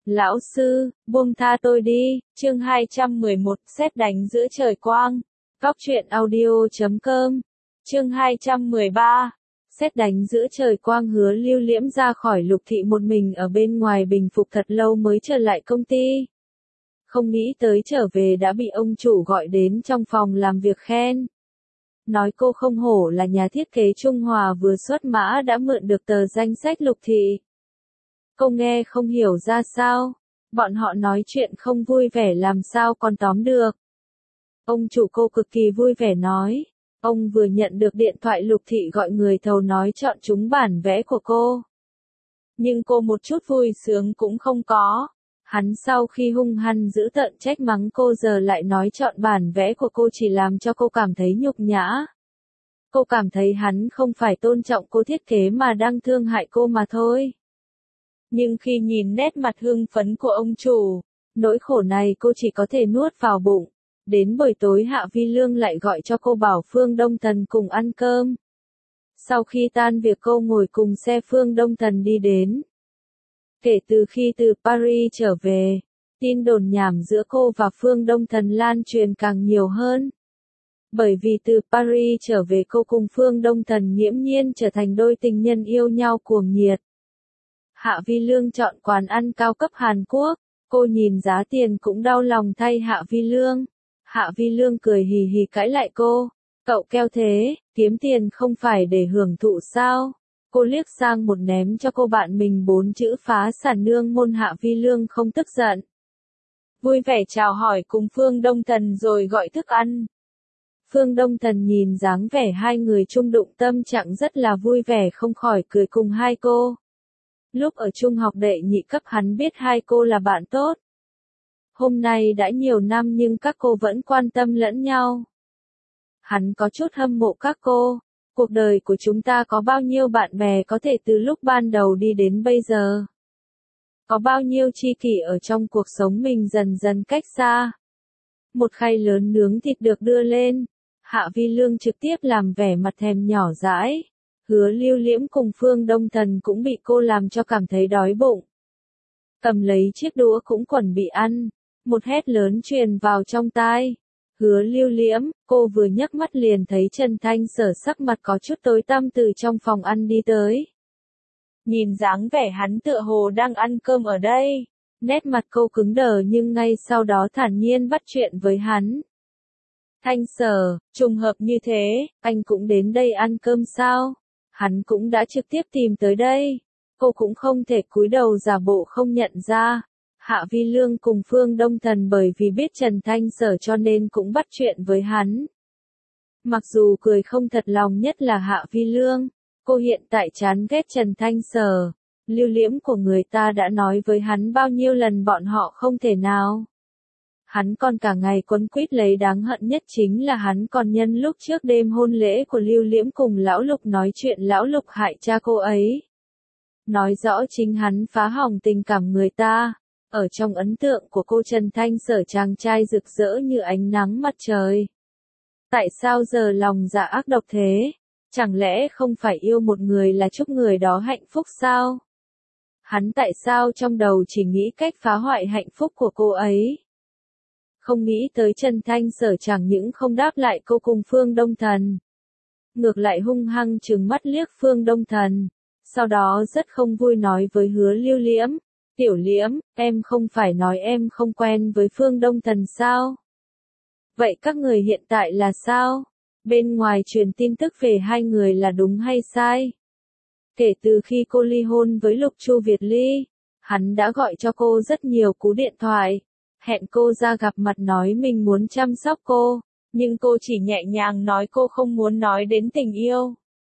Lão sư, buông tha tôi đi, chương 211, sét đánh giữa trời quang. Góc truyện audio.com, chương 213. Sét đánh giữa trời quang. Hứa Lưu Liễm ra khỏi Lục thị một mình ở bên ngoài bình phục thật lâu mới trở lại công ty. Không nghĩ tới trở về đã bị ông chủ gọi đến trong phòng làm việc khen. Nói cô không hổ là nhà thiết kế Trung Hòa vừa xuất mã đã mượn được tờ danh sách Lục thị. Cô nghe không hiểu ra sao, bọn họ nói chuyện không vui vẻ làm sao còn tóm được. Ông chủ cô cực kỳ vui vẻ nói, ông vừa nhận được điện thoại Lục thị gọi người thầu nói chọn trúng bản vẽ của cô. Nhưng cô một chút vui sướng cũng không có. Hắn sau khi hung hăng dữ tợn trách mắng cô giờ lại nói chọn bản vẽ của cô chỉ làm cho cô cảm thấy nhục nhã. Cô cảm thấy hắn không phải tôn trọng cô thiết kế mà đang thương hại cô mà thôi. Nhưng khi nhìn nét mặt hưng phấn của ông chủ, nỗi khổ này cô chỉ có thể nuốt vào bụng. Đến buổi tối Hạ Vi Lương lại gọi cho cô bảo Phương Đông Thần cùng ăn cơm. Sau khi tan việc cô ngồi cùng xe Phương Đông Thần đi đến. Kể từ khi từ Paris trở về, tin đồn nhảm giữa cô và Phương Đông Thần lan truyền càng nhiều hơn. Bởi vì từ Paris trở về cô cùng Phương Đông Thần nghiễm nhiên trở thành đôi tình nhân yêu nhau cuồng nhiệt. Hạ Vi Lương chọn quán ăn cao cấp Hàn Quốc, cô nhìn giá tiền cũng đau lòng thay Hạ Vi Lương. Hạ Vi Lương cười hì hì cãi lại cô, cậu keo thế, kiếm tiền không phải để hưởng thụ sao? Cô liếc sang một ném cho cô bạn mình 4 chữ phá sản nương môn. Hạ Vi Lương không tức giận. Vui vẻ chào hỏi cùng Phương Đông Thần rồi gọi thức ăn. Phương Đông Thần nhìn dáng vẻ hai người chung đụng tâm trạng rất là vui vẻ không khỏi cười cùng hai cô. Lúc ở trung học đệ nhị cấp hắn biết hai cô là bạn tốt. Hôm nay đã nhiều năm nhưng các cô vẫn quan tâm lẫn nhau. Hắn có chút hâm mộ các cô. Cuộc đời của chúng ta có bao nhiêu bạn bè có thể từ lúc ban đầu đi đến bây giờ. Có bao nhiêu tri kỷ ở trong cuộc sống mình dần dần cách xa. Một khay lớn nướng thịt được đưa lên. Hạ Vi Lương trực tiếp làm vẻ mặt thèm nhỏ dãi. Hứa Lưu Liễm cùng Phương Đông Thần cũng bị cô làm cho cảm thấy đói bụng. Cầm lấy chiếc đũa cũng chuẩn bị ăn. Một hét lớn truyền vào trong tai. Hứa Lưu Liễm, cô vừa nhấc mắt liền thấy Trần Thanh Sở sắc mặt có chút tối tăm từ trong phòng ăn đi tới. Nhìn dáng vẻ hắn tựa hồ đang ăn cơm ở đây. Nét mặt cô cứng đờ nhưng ngay sau đó thản nhiên bắt chuyện với hắn. Thanh Sở, trùng hợp như thế, anh cũng đến đây ăn cơm sao? Hắn cũng đã trực tiếp tìm tới đây. Cô cũng không thể cúi đầu giả bộ không nhận ra. Hạ Vi Lương cùng Phương Đông Thần bởi vì biết Trần Thanh Sở cho nên cũng bắt chuyện với hắn. Mặc dù cười không thật lòng nhất là Hạ Vi Lương, cô hiện tại chán ghét Trần Thanh Sở. Lưu Liễm của người ta đã nói với hắn bao nhiêu lần bọn họ không thể nào. Hắn còn cả ngày quấn quýt lấy, đáng hận nhất chính là hắn còn nhân lúc trước đêm hôn lễ của Lưu Liễm cùng Lão Lục nói chuyện Lão Lục hại cha cô ấy. Nói rõ chính hắn phá hỏng tình cảm người ta. Ở trong ấn tượng của cô Trần Thanh Sở chàng trai rực rỡ như ánh nắng mặt trời. Tại sao giờ lòng dạ ác độc thế? Chẳng lẽ không phải yêu một người là chúc người đó hạnh phúc sao? Hắn tại sao trong đầu chỉ nghĩ cách phá hoại hạnh phúc của cô ấy? Không nghĩ tới Trần Thanh Sở chẳng những không đáp lại cô cùng Phương Đông Thần. Ngược lại hung hăng trừng mắt liếc Phương Đông Thần. Sau đó rất không vui nói với Hứa Lưu Liễm. Tiểu Liễm, em không phải nói em không quen với Phương Đông Thần sao? Vậy các người hiện tại là sao? Bên ngoài truyền tin tức về hai người là đúng hay sai? Kể từ khi cô ly hôn với Lục Chu Việt Ly, hắn đã gọi cho cô rất nhiều cú điện thoại. Hẹn cô ra gặp mặt nói mình muốn chăm sóc cô, nhưng cô chỉ nhẹ nhàng nói cô không muốn nói đến tình yêu.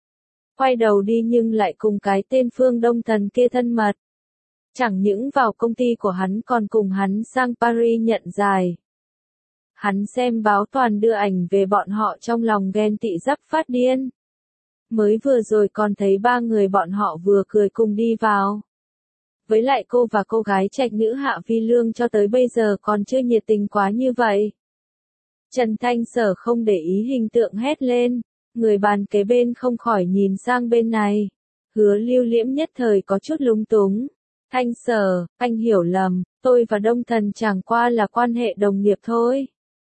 Quay đầu đi nhưng lại cùng cái tên Phương Đông Thần kia thân mật. Chẳng những vào công ty của hắn còn cùng hắn sang Paris nhận giải. Hắn xem báo toàn đưa ảnh về bọn họ trong lòng ghen tị sắp phát điên. Mới vừa rồi còn thấy ba người bọn họ vừa cười cùng đi vào. Với lại cô và cô gái trạch nữ Hạ Vi Lương cho tới bây giờ còn chưa nhiệt tình quá như vậy. Trần Thanh Sở không để ý hình tượng hét lên. Người bàn kế bên không khỏi nhìn sang bên này. Hứa Lưu Liễm nhất thời có chút lúng túng. Thanh Sở, anh hiểu lầm, tôi và Đông Thần chẳng qua là quan hệ đồng nghiệp thôi.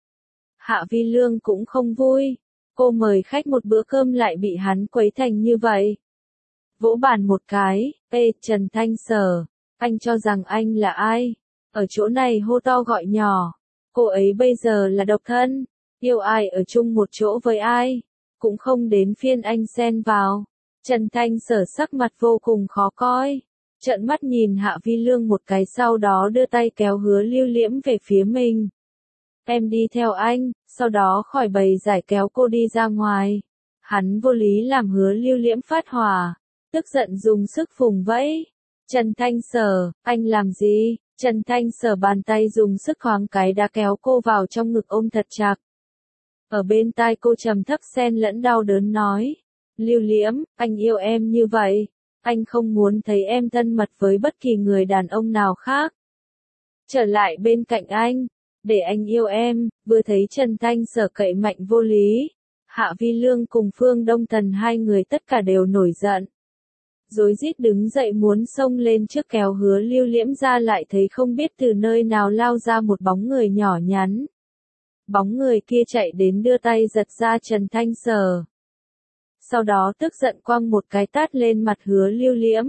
Hạ Vi Lương cũng không vui. Cô mời khách một bữa cơm lại bị hắn quấy thành như vậy. Vỗ bàn một cái, ê Trần Thanh Sở, anh cho rằng anh là ai? Ở chỗ này hô to gọi nhỏ. Cô ấy bây giờ là độc thân, yêu ai ở chung một chỗ với ai, cũng không đến phiên anh xen vào. Trần Thanh Sở sắc mặt vô cùng khó coi, trợn mắt nhìn Hạ Vi Lương một cái sau đó đưa tay kéo Hứa Lưu Liễm về phía mình. Em đi theo anh, sau đó khỏi bầy giải kéo cô đi ra ngoài. Hắn vô lý làm Hứa Lưu Liễm phát hỏa, tức giận dùng sức phùng vẫy. Trần Thanh Sở, anh làm gì? Trần Thanh Sở bàn tay dùng sức khoáng cái đã kéo cô vào trong ngực ôm thật chặt. Ở bên tai cô trầm thấp xen lẫn đau đớn nói. Lưu Liễm, anh yêu em như vậy. Anh không muốn thấy em thân mật với bất kỳ người đàn ông nào khác. Trở lại bên cạnh anh, để anh yêu em. Vừa thấy Trần Thanh Sở cậy mạnh vô lý, Hạ Vi Lương cùng Phương Đông Thần hai người tất cả đều nổi giận. Rối rít đứng dậy muốn xông lên trước kéo Hứa Lưu Liễm ra, lại thấy không biết từ nơi nào lao ra một bóng người nhỏ nhắn. Bóng người kia chạy đến đưa tay giật ra Trần Thanh Sở. Sau đó tức giận quăng một cái tát lên mặt Hứa Lưu Liễm.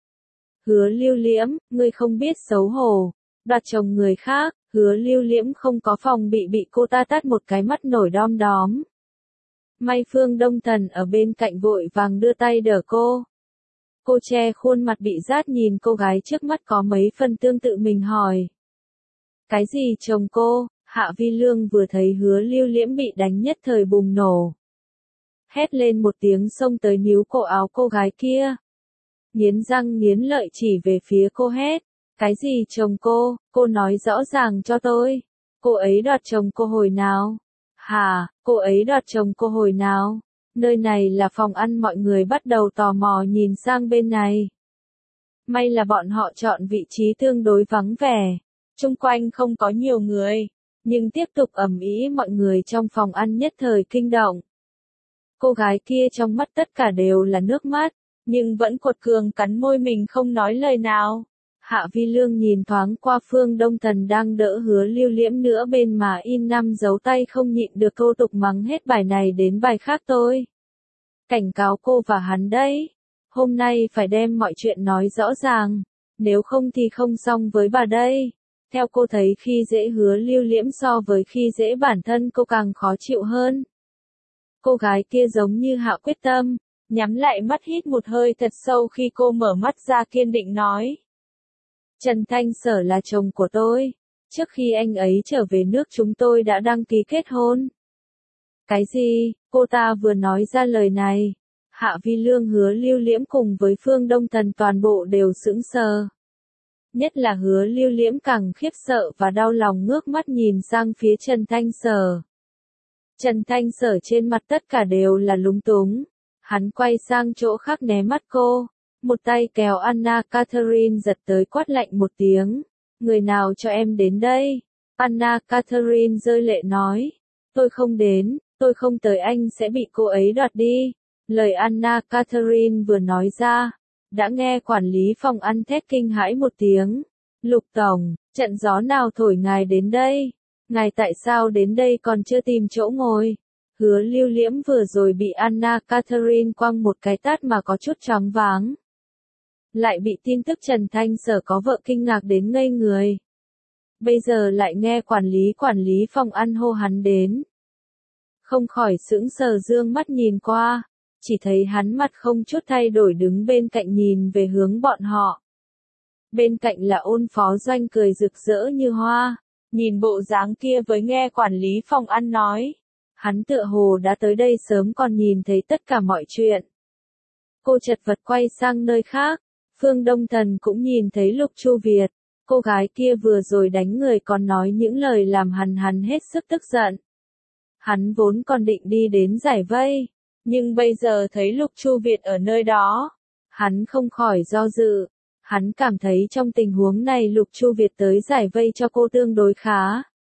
Hứa Lưu Liễm, ngươi không biết xấu hổ, đoạt chồng người khác. Hứa Lưu Liễm không có phòng bị cô ta tát một cái mắt nổi đom đóm. May Phương Đông Thần ở bên cạnh vội vàng đưa tay đỡ cô. Cô che khuôn mặt bị rát nhìn cô gái trước mắt có mấy phần tương tự mình hỏi. Cái gì chồng cô? Hạ Vi Lương vừa thấy Hứa Lưu Liễm bị đánh nhất thời bùng nổ. Hét lên một tiếng xông tới níu cổ áo cô gái kia. Nghiến răng nghiến lợi chỉ về phía cô hét. Cái gì chồng cô nói rõ ràng cho tôi. Cô ấy đoạt chồng cô hồi nào? Hả, cô ấy đoạt chồng cô hồi nào? Nơi này là phòng ăn, mọi người bắt đầu tò mò nhìn sang bên này. May là bọn họ chọn vị trí tương đối vắng vẻ. Xung quanh không có nhiều người. Nhưng tiếp tục ầm ĩ, mọi người trong phòng ăn nhất thời kinh động. Cô gái kia trong mắt tất cả đều là nước mắt, nhưng vẫn quật cường cắn môi mình không nói lời nào. Hạ Vi Lương nhìn thoáng qua Phương Đông Thần đang đỡ Hứa Lưu Liễm nữa bên mà in 5 dấu tay, không nhịn được câu tục mắng hết bài này đến bài khác tôi. Cảnh cáo cô và hắn đấy. Hôm nay phải đem mọi chuyện nói rõ ràng. Nếu không thì không xong với bà đây. Theo cô thấy khi dễ Hứa Lưu Liễm so với khi dễ bản thân cô càng khó chịu hơn. Cô gái kia giống như hạ quyết tâm, nhắm lại mắt hít một hơi thật sâu, khi cô mở mắt ra kiên định nói. Trần Thanh Sở là chồng của tôi. Trước khi anh ấy trở về nước chúng tôi đã đăng ký kết hôn. Cái gì? Cô ta vừa nói ra lời này. Hạ Vi Lương, Hứa Lưu Liễm cùng với Phương Đông Thần toàn bộ đều sững sờ. Nhất là Hứa Lưu Liễm càng khiếp sợ và đau lòng ngước mắt nhìn sang phía Trần Thanh Sở. Trần Thanh Sở trên mặt tất cả đều là lúng túng. Hắn quay sang chỗ khác né mắt cô. Một tay kéo Anna Catherine giật tới, quát lạnh một tiếng. Người nào cho em đến đây? Anna Catherine rơi lệ nói. Tôi không đến, tôi không tới, anh sẽ bị cô ấy đoạt đi. Lời Anna Catherine vừa nói ra, đã nghe quản lý phòng ăn thét kinh hãi một tiếng. Lục Tổng, trận gió nào thổi ngài đến đây? Ngài tại sao đến đây còn chưa tìm chỗ ngồi? Hứa Lưu Liễm vừa rồi bị Anna Catherine quăng một cái tát mà có chút choáng váng. Lại bị tin tức Trần Thanh Sở có vợ kinh ngạc đến ngây người. Bây giờ lại nghe quản lý phòng ăn hô hắn đến. Không khỏi sững sờ dương mắt nhìn qua, chỉ thấy hắn mặt không chút thay đổi đứng bên cạnh nhìn về hướng bọn họ. Bên cạnh là Ôn Phó Doanh cười rực rỡ như hoa, nhìn bộ dáng kia với nghe quản lý phòng ăn nói. Hắn tựa hồ đã tới đây sớm còn nhìn thấy tất cả mọi chuyện. Cô chật vật quay sang nơi khác, Phương Đông Thần cũng nhìn thấy Lục Chu Việt. Cô gái kia vừa rồi đánh người còn nói những lời làm hắn hết sức tức giận. Hắn vốn còn định đi đến giải vây, nhưng bây giờ thấy Lục Chu Việt ở nơi đó, hắn không khỏi do dự. Hắn cảm thấy trong tình huống này Lục Chu Việt tới giải vây cho cô tương đối khá.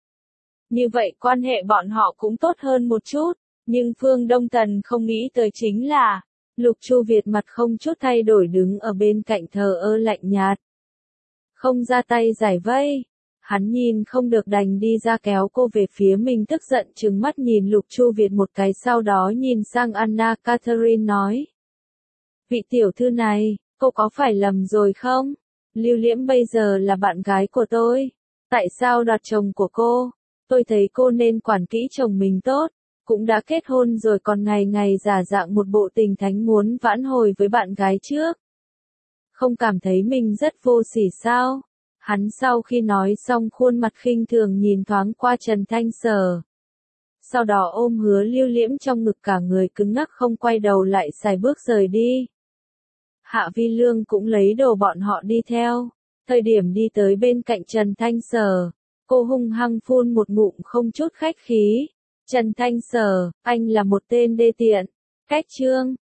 Như vậy quan hệ bọn họ cũng tốt hơn một chút, nhưng Phương Đông Thần không nghĩ tới chính là, Lục Chu Việt mặt không chút thay đổi đứng ở bên cạnh thờ ơ lạnh nhạt. không ra tay giải vây. Hắn nhìn không được đành đi ra kéo cô về phía mình, tức giận trừng mắt nhìn Lục Chu Việt một cái, sau đó nhìn sang Anna Catherine nói. Vị tiểu thư này, cô có phải lầm rồi không? Lưu Liễm bây giờ là bạn gái của tôi. Tại sao đoạt chồng của cô? Tôi thấy cô nên quản kỹ chồng mình tốt. Cũng đã kết hôn rồi còn ngày ngày giả dạng một bộ tình thánh muốn vãn hồi với bạn gái trước. Không cảm thấy mình rất vô sỉ sao? Hắn sau khi nói xong khuôn mặt khinh thường nhìn thoáng qua Trần Thanh Sở. Sau đó ôm Hứa Lưu Liễm trong ngực, cả người cứng ngắc không quay đầu lại, sải bước rời đi. Hạ Vi Lương cũng lấy đồ bọn họ đi theo. Thời điểm đi tới bên cạnh Trần Thanh Sở, cô hung hăng phun một ngụm không chút khách khí. Trần Thanh Sở, anh là một tên đê tiện. Cách chương